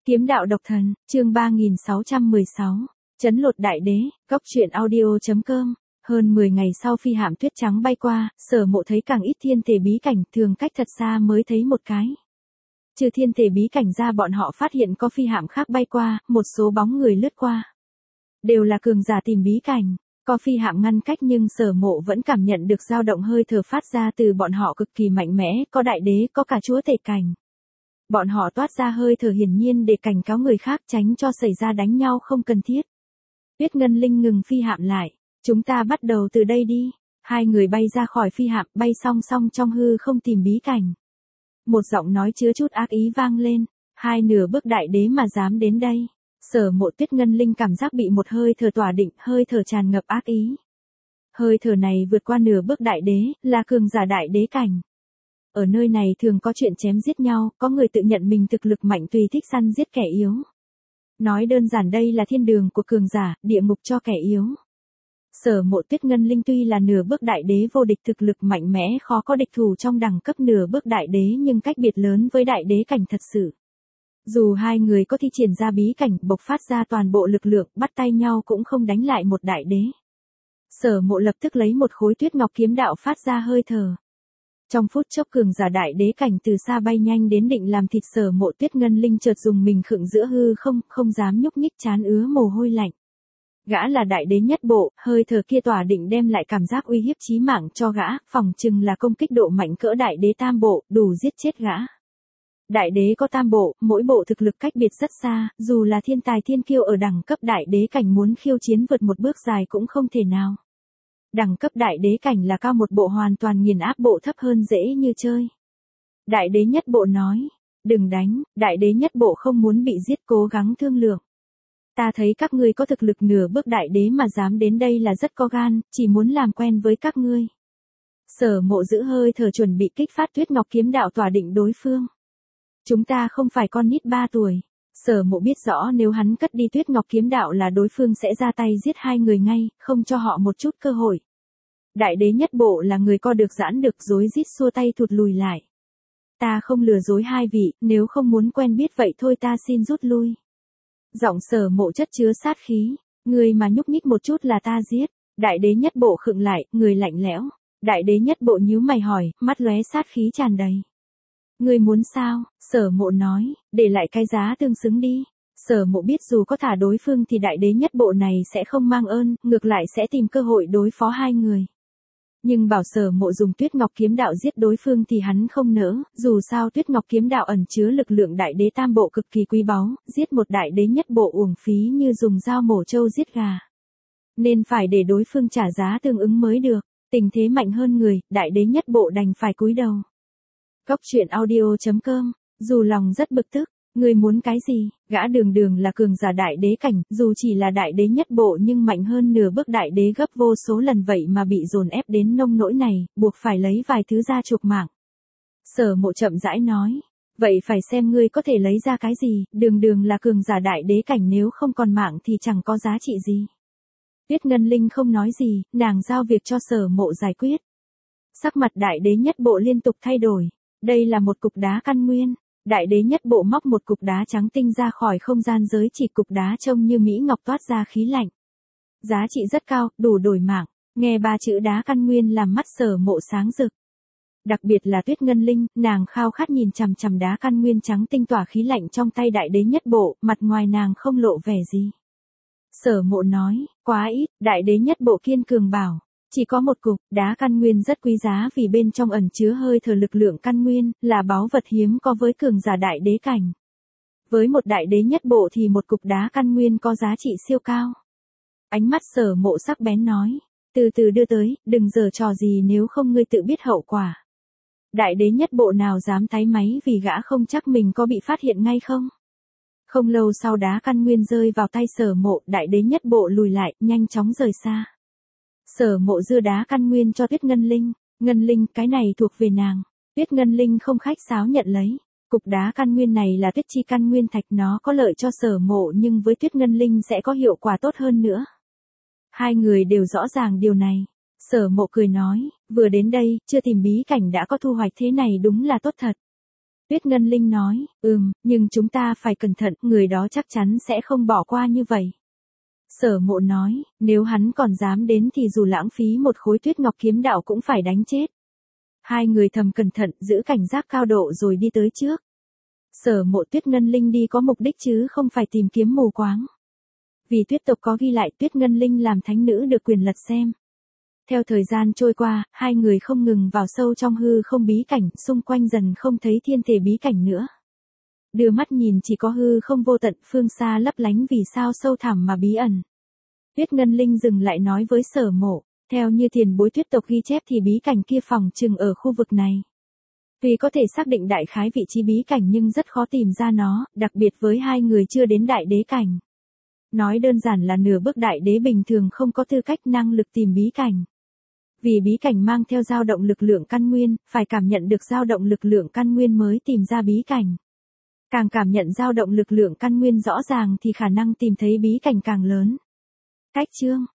Kiếm đạo độc thần, chương 3616, Trấn lột đại đế, góc truyện audio.com. Hơn 10 ngày sau phi hạm tuyết trắng bay qua, Sở Mộ thấy càng ít thiên thể bí cảnh, thường cách thật xa mới thấy một cái. Trừ thiên thể bí cảnh ra, bọn họ phát hiện có phi hạm khác bay qua, một số bóng người lướt qua. Đều là cường giả tìm bí cảnh, có phi hạm ngăn cách nhưng Sở Mộ vẫn cảm nhận được dao động hơi thở phát ra từ bọn họ cực kỳ mạnh mẽ, có đại đế, có cả chúa tể cảnh. Bọn họ toát ra hơi thở hiển nhiên để cảnh cáo người khác tránh cho xảy ra đánh nhau không cần thiết. Tuyết Ngân Linh ngừng phi hạm lại. Chúng ta bắt đầu từ đây đi. Hai người bay ra khỏi phi hạm, bay song song trong hư không tìm bí cảnh. Một giọng nói chứa chút ác ý vang lên. Hai nửa bước đại đế mà dám đến đây. Sở Mộ Tuyết Ngân Linh cảm giác bị một hơi thở tỏa định, hơi thở tràn ngập ác ý. Hơi thở này vượt qua nửa bước đại đế, là cường giả đại đế cảnh. Ở nơi này thường có chuyện chém giết nhau, có người tự nhận mình thực lực mạnh tùy thích săn giết kẻ yếu. Nói đơn giản đây là thiên đường của cường giả, địa ngục cho kẻ yếu. Sở Mộ Tuyết Ngân Linh tuy là nửa bước đại đế vô địch, thực lực mạnh mẽ khó có địch thủ trong đẳng cấp nửa bước đại đế, nhưng cách biệt lớn với đại đế cảnh thật sự. Dù hai người có thi triển ra bí cảnh, bộc phát ra toàn bộ lực lượng, bắt tay nhau cũng không đánh lại một đại đế. Sở Mộ lập tức lấy một khối tuyết ngọc kiếm đạo phát ra hơi thở. Trong phút chốc cường giả đại đế cảnh từ xa bay nhanh đến định làm thịt Sở Mộ Tuyết Ngân Linh, chợt dùng mình khựng giữa hư không, không dám nhúc nhích, trán ứa mồ hôi lạnh. Gã là đại đế nhất bộ, hơi thở kia tỏa định đem lại cảm giác uy hiếp chí mạng cho gã, phỏng chừng là công kích độ mạnh cỡ đại đế tam bộ, đủ giết chết gã. Đại đế có tam bộ, mỗi bộ thực lực cách biệt rất xa, dù là thiên tài thiên kiêu ở đẳng cấp đại đế cảnh muốn khiêu chiến vượt một bước dài cũng không thể nào. Đẳng cấp đại đế cảnh là cao một bộ hoàn toàn nghiền áp bộ thấp hơn dễ như chơi. Đại đế nhất bộ nói, đừng đánh, đại đế nhất bộ không muốn bị giết, cố gắng thương lượng. Ta thấy các ngươi có thực lực nửa bước đại đế mà dám đến đây là rất có gan, chỉ muốn làm quen với các ngươi. Sở Mộ giữ hơi thở chuẩn bị kích phát tuyết ngọc kiếm đạo tỏa định đối phương. Chúng ta không phải con nít 3 tuổi. Sở Mộ biết rõ nếu hắn cất đi tuyết ngọc kiếm đạo là đối phương sẽ ra tay giết hai người ngay, không cho họ một chút cơ hội. Đại đế nhất bộ là người co được giãn được, rối rít xua tay thụt lùi lại. Ta không lừa dối hai vị, nếu không muốn quen biết vậy thôi ta xin rút lui. Giọng Sở Mộ chất chứa sát khí, người mà nhúc nhích một chút là ta giết. Đại đế nhất bộ khựng lại, người lạnh lẽo. Đại đế nhất bộ nhíu mày hỏi, mắt lóe sát khí tràn đầy. Người muốn sao? Sở Mộ nói, để lại cái giá tương xứng đi. Sở Mộ biết dù có thả đối phương thì đại đế nhất bộ này sẽ không mang ơn, ngược lại sẽ tìm cơ hội đối phó hai người. Nhưng bảo Sở Mộ dùng tuyết ngọc kiếm đạo giết đối phương thì hắn không nỡ, dù sao tuyết ngọc kiếm đạo ẩn chứa lực lượng đại đế tam bộ cực kỳ quý báu, giết một đại đế nhất bộ uổng phí như dùng dao mổ trâu giết gà. Nên phải để đối phương trả giá tương ứng mới được, tình thế mạnh hơn người, đại đế nhất bộ đành phải cúi đầu. Góc truyện audio.com, dù lòng rất bực tức, người muốn cái gì, gã đường đường là cường giả đại đế cảnh, dù chỉ là đại đế nhất bộ nhưng mạnh hơn nửa bước đại đế gấp vô số lần, vậy mà bị dồn ép đến nông nỗi này, buộc phải lấy vài thứ ra chuộc mạng. Sở Mộ chậm rãi nói, vậy phải xem ngươi có thể lấy ra cái gì, đường đường là cường giả đại đế cảnh nếu không còn mạng thì chẳng có giá trị gì. Tuyết Ngân Linh không nói gì, nàng giao việc cho Sở Mộ giải quyết. Sắc mặt đại đế nhất bộ liên tục thay đổi, đây là một cục đá căn nguyên. Đại đế nhất bộ móc một cục đá trắng tinh ra khỏi không gian giới chỉ, cục đá trông như mỹ ngọc toát ra khí lạnh. Giá trị rất cao, đủ đổi mạng. Nghe ba chữ đá căn nguyên làm mắt Sở Mộ sáng rực. Đặc biệt là Tuyết Ngân Linh, nàng khao khát nhìn chằm chằm đá căn nguyên trắng tinh tỏa khí lạnh trong tay đại đế nhất bộ, mặt ngoài nàng không lộ vẻ gì. Sở Mộ nói, quá ít, đại đế nhất bộ kiên cường bảo. Chỉ có một cục, đá căn nguyên rất quý giá vì bên trong ẩn chứa hơi thở lực lượng căn nguyên, là báu vật hiếm có với cường giả đại đế cảnh. Với một đại đế nhất bộ thì một cục đá căn nguyên có giá trị siêu cao. Ánh mắt Sở Mộ sắc bén nói, từ từ đưa tới, đừng giở trò gì nếu không ngươi tự biết hậu quả. Đại đế nhất bộ nào dám táy máy vì gã không chắc mình có bị phát hiện ngay không. Không lâu sau đá căn nguyên rơi vào tay Sở Mộ, đại đế nhất bộ lùi lại, nhanh chóng rời xa. Sở Mộ đưa đá căn nguyên cho Tuyết Ngân Linh. Ngân Linh, cái này thuộc về nàng. Tuyết Ngân Linh không khách sáo nhận lấy. Cục đá căn nguyên này là tuyết chi căn nguyên thạch, nó có lợi cho Sở Mộ nhưng với Tuyết Ngân Linh sẽ có hiệu quả tốt hơn nữa. Hai người đều rõ ràng điều này. Sở Mộ cười nói, vừa đến đây, chưa tìm bí cảnh đã có thu hoạch thế này đúng là tốt thật. Tuyết Ngân Linh nói, nhưng chúng ta phải cẩn thận, người đó chắc chắn sẽ không bỏ qua như vậy. Sở Mộ nói, nếu hắn còn dám đến thì dù lãng phí một khối tuyết ngọc kiếm đạo cũng phải đánh chết. Hai người thầm cẩn thận, giữ cảnh giác cao độ rồi đi tới trước. Sở Mộ Tuyết Ngân Linh đi có mục đích chứ không phải tìm kiếm mù quáng. Vì tuyết tộc có ghi lại Tuyết Ngân Linh làm thánh nữ được quyền lật xem. Theo thời gian trôi qua, hai người không ngừng vào sâu trong hư không bí cảnh, xung quanh dần không thấy thiên thể bí cảnh nữa. Đưa mắt nhìn chỉ có hư không vô tận, phương xa lấp lánh vì sao sâu thẳm mà bí ẩn. Tuyết Ngân Linh dừng lại nói với Sở Mộ, theo như tiền bối tuyết tộc ghi chép thì bí cảnh kia phòng chừng ở khu vực này. Tuy có thể xác định đại khái vị trí bí cảnh nhưng rất khó tìm ra nó, đặc biệt với hai người chưa đến đại đế cảnh. Nói đơn giản là nửa bước đại đế bình thường không có tư cách năng lực tìm bí cảnh. Vì bí cảnh mang theo dao động lực lượng căn nguyên, phải cảm nhận được dao động lực lượng căn nguyên mới tìm ra bí cảnh. Càng cảm nhận dao động lực lượng căn nguyên rõ ràng thì khả năng tìm thấy bí cảnh càng lớn. Cách chương